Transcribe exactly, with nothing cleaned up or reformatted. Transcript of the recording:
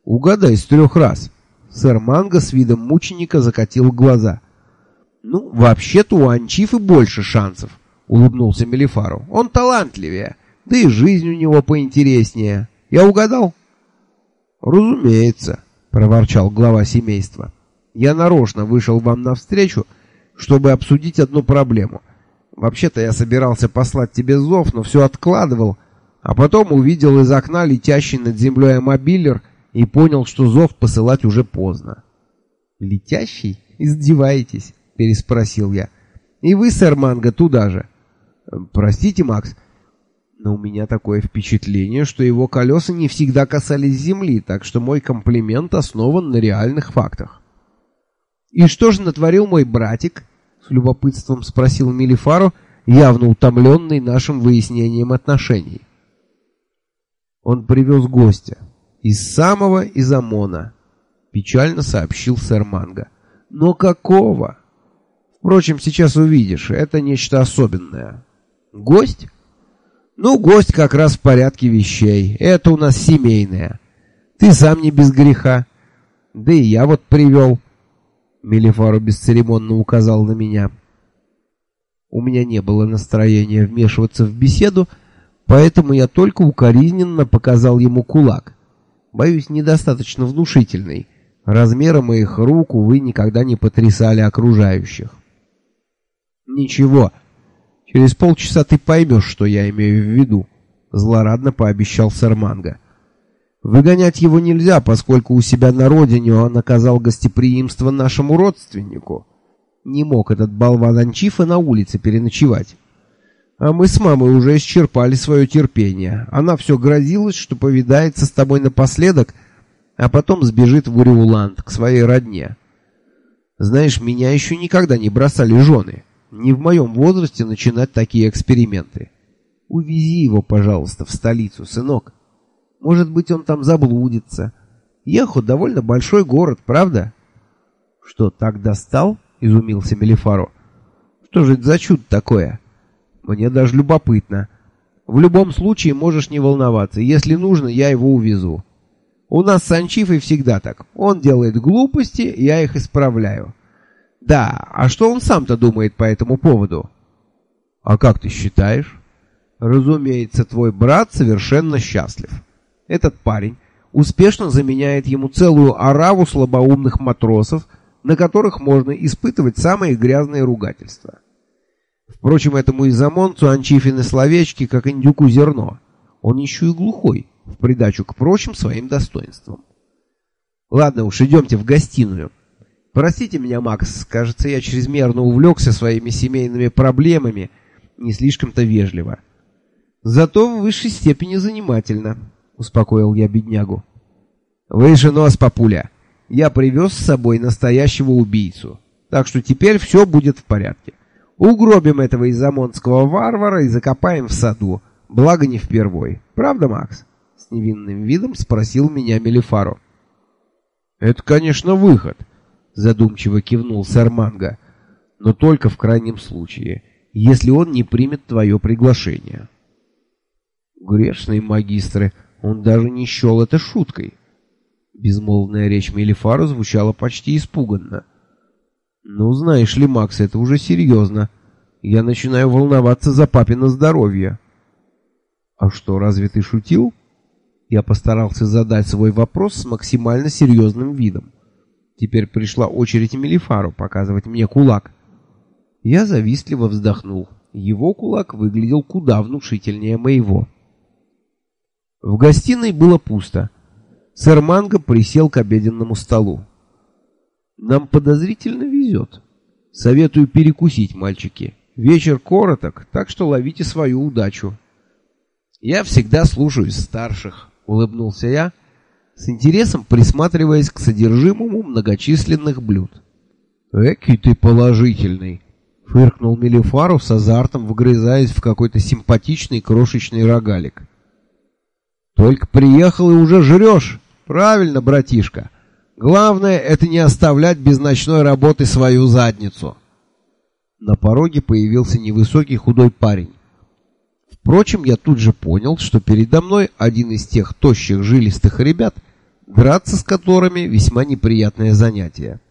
Угадай с трех раз. Сэр Манго с видом мученика закатил глаза. Ну, вообще-то у Анчифы больше шансов, улыбнулся Мелифару. Он талантливее, да и жизнь у него поинтереснее. Я угадал? Разумеется, проворчал глава семейства. Я нарочно вышел вам навстречу, чтобы обсудить одну проблему. Вообще-то я собирался послать тебе зов, но все откладывал, а потом увидел из окна летящий над землей мобилер и понял, что зов посылать уже поздно. «Летящий? Издеваетесь?» — переспросил я. «И вы, сэр Манго, туда же?» «Простите, Макс, но у меня такое впечатление, что его колеса не всегда касались земли, так что мой комплимент основан на реальных фактах». «И что же натворил мой братик?» — с любопытством спросил Мелифару, явно утомленный нашим выяснением отношений. «Он привез гостя. Из самого Изамона», — печально сообщил сэр Манго. «Но какого? Впрочем, сейчас увидишь, это нечто особенное». «Гость?» «Ну, гость как раз в порядке вещей. Это у нас семейное. Ты сам не без греха. Да и я вот привел». Мелифару бесцеремонно указал на меня. У меня не было настроения вмешиваться в беседу, поэтому я только укоризненно показал ему кулак. Боюсь, недостаточно внушительный. Размеры моих рук, увы, никогда не потрясали окружающих. «Ничего, через полчаса ты поймешь, что я имею в виду», — злорадно пообещал сэр Манго. «Выгонять его нельзя, поскольку у себя на родине он оказал гостеприимство нашему родственнику. Не мог этот болван Анчифа на улице переночевать. А мы с мамой уже исчерпали свое терпение. Она все грозилась, что повидается с тобой напоследок, а потом сбежит в Уриуланд к своей родне. Знаешь, меня еще никогда не бросали жены. Не в моем возрасте начинать такие эксперименты. Увези его, пожалуйста, в столицу, сынок. Может быть, он там заблудится. Ехо довольно большой город, правда?» «Что, так достал?» — изумился Мелифару. «Что же это за чудо такое? Мне даже любопытно. В любом случае можешь не волноваться. Если нужно, я его увезу. У нас с Анчифой всегда так. Он делает глупости, я их исправляю. Да, а что он сам-то думает по этому поводу?» «А как ты считаешь?» «Разумеется, твой брат совершенно счастлив. Этот парень успешно заменяет ему целую ораву слабоумных матросов, на которых можно испытывать самые грязные ругательства. Впрочем, этому изамонцу Анчифины словечки, как индюку зерно. Он еще и глухой, в придачу к прочим своим достоинствам. Ладно уж, идемте в гостиную. Простите меня, Макс, кажется, я чрезмерно увлекся своими семейными проблемами, не слишком-то вежливо. Зато в высшей степени занимательно», — успокоил я беднягу. «Выше нос, папуля. Я привез с собой настоящего убийцу, так что теперь все будет в порядке. Угробим этого изамонского варвара и закопаем в саду, благо не впервой. Правда, Макс?» — с невинным видом спросил меня Мелифару. «Это, конечно, выход», — задумчиво кивнул сэр Манго, «но только в крайнем случае, если он не примет твое приглашение». Грешные магистры, он даже не счел это шуткой. Безмолвная речь Мелифару звучала почти испуганно. «Ну, знаешь ли, Макс, это уже серьезно. Я начинаю волноваться за папино здоровье». «А что, разве ты шутил?» Я постарался задать свой вопрос с максимально серьезным видом. Теперь пришла очередь Мелифару показывать мне кулак. Я завистливо вздохнул. Его кулак выглядел куда внушительнее моего. В гостиной было пусто. Сэр Манго присел к обеденному столу. «Нам подозрительно везет. Советую перекусить, мальчики. Вечер короток, так что ловите свою удачу». «Я всегда слушаюсь старших», — улыбнулся я, с интересом присматриваясь к содержимому многочисленных блюд. «Экий ты положительный», — фыркнул Мелифару с азартом, вгрызаясь в какой-то симпатичный крошечный рогалик. «Только приехал и уже жрешь. Правильно, братишка. Главное — это не оставлять без ночной работы свою задницу». На пороге появился невысокий худой парень. Впрочем, я тут же понял, что передо мной один из тех тощих жилистых ребят, драться с которыми весьма неприятное занятие.